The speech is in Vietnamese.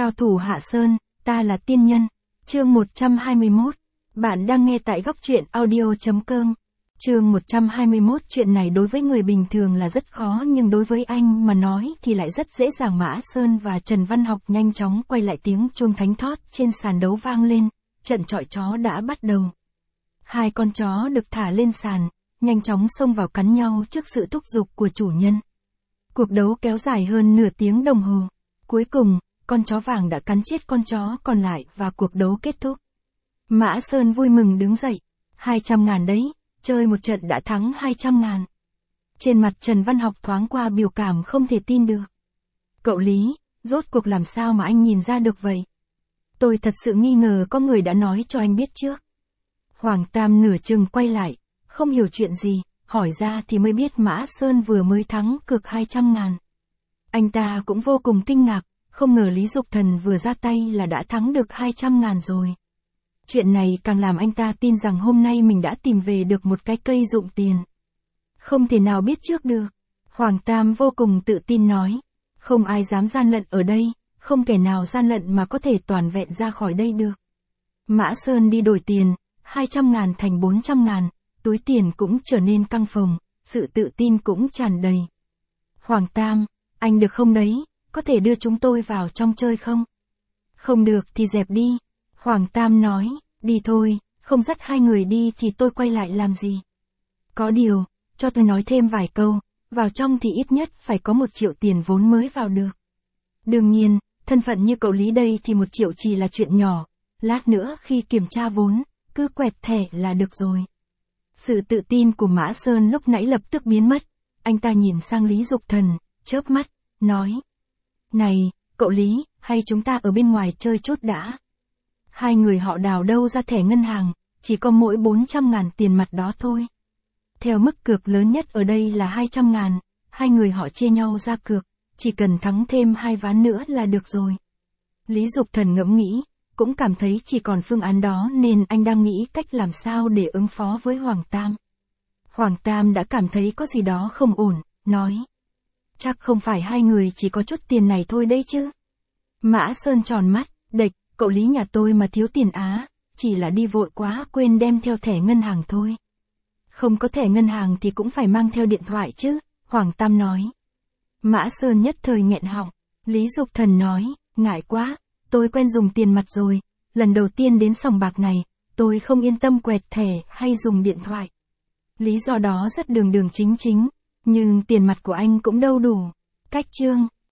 Cao thủ Hạ Sơn, ta là tiên nhân. Chương 121. Bạn đang nghe tại góc truyện audio.com. Chương 121. Chuyện này đối với người bình thường là rất khó, nhưng đối với anh mà nói thì lại rất dễ dàng. Mã Sơn và Trần Văn Học nhanh chóng quay lại, tiếng chuông thánh thót trên sàn đấu vang lên, trận chọi chó đã bắt đầu. Hai con chó được thả lên sàn, nhanh chóng xông vào cắn nhau trước sự thúc giục của chủ nhân. Cuộc đấu kéo dài hơn nửa tiếng đồng hồ. Cuối cùng, con chó vàng đã cắn chết con chó còn lại và cuộc đấu kết thúc. Mã Sơn vui mừng đứng dậy. 200.000 đấy, chơi một trận đã thắng 200.000. Trên mặt Trần Văn Học thoáng qua biểu cảm không thể tin được. Cậu Lý, rốt cuộc làm sao mà anh nhìn ra được vậy? Tôi thật sự nghi ngờ có người đã nói cho anh biết trước. Hoàng Tam nửa chừng quay lại, không hiểu chuyện gì, hỏi ra thì mới biết Mã Sơn vừa mới thắng cược 200.000. Anh ta cũng vô cùng kinh ngạc, không ngờ Lý Dục Thần vừa ra tay là đã thắng được 200.000 rồi. Chuyện này càng làm anh ta tin rằng hôm nay mình đã tìm về được một cái cây dụng tiền. Không thể nào biết trước được. Hoàng Tam vô cùng tự tin nói. Không ai dám gian lận ở đây, không kẻ nào gian lận mà có thể toàn vẹn ra khỏi đây được. Mã Sơn đi đổi tiền, 200.000 thành 400.000, túi tiền cũng trở nên căng phồng, sự tự tin cũng tràn đầy. Hoàng Tam, anh được không đấy, có thể đưa chúng tôi vào trong chơi không? Không được thì dẹp đi. Hoàng Tam nói, đi thôi, không dắt hai người đi thì tôi quay lại làm gì? Có điều, cho tôi nói thêm vài câu, vào trong thì ít nhất phải có 1 triệu tiền vốn mới vào được. Đương nhiên, thân phận như cậu Lý đây thì 1 triệu chỉ là chuyện nhỏ, lát nữa khi kiểm tra vốn, cứ quẹt thẻ là được rồi. Sự tự tin của Mã Sơn lúc nãy lập tức biến mất, anh ta nhìn sang Lý Dục Thần, chớp mắt, nói. Này, cậu Lý, hay chúng ta ở bên ngoài chơi chút đã? Hai người họ đào đâu ra thẻ ngân hàng, chỉ có mỗi 400.000 tiền mặt đó thôi. Theo mức cược lớn nhất ở đây là 200.000, hai người họ chia nhau ra cược, chỉ cần thắng thêm 2 ván nữa là được rồi. Lý Dục Thần ngẫm nghĩ, cũng cảm thấy chỉ còn phương án đó nên anh đang nghĩ cách làm sao để ứng phó với Hoàng Tam. Hoàng Tam đã cảm thấy có gì đó không ổn, nói. Chắc không phải hai người chỉ có chút tiền này thôi đấy chứ. Mã Sơn tròn mắt, đệch, cậu Lý nhà tôi mà thiếu tiền á, chỉ là đi vội quá quên đem theo thẻ ngân hàng thôi. Không có thẻ ngân hàng thì cũng phải mang theo điện thoại chứ, Hoàng Tam nói. Mã Sơn nhất thời nghẹn họng, Lý Dục Thần nói, ngại quá, tôi quen dùng tiền mặt rồi, lần đầu tiên đến sòng bạc này, tôi không yên tâm quẹt thẻ hay dùng điện thoại. Lý do đó rất đường chính chính, nhưng tiền mặt của anh cũng đâu đủ. Cách chương